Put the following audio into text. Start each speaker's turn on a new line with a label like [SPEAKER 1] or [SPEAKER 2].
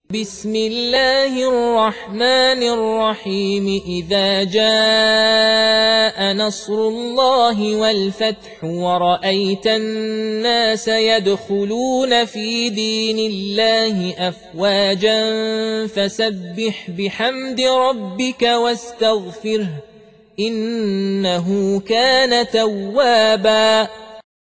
[SPEAKER 1] بسم الله الرحمن الرحيم إذا جاء نصر الله والفتح ورأيت الناس يدخلون في دين الله أفواجا فسبح بحمد ربك واستغفره إنه كان توابا.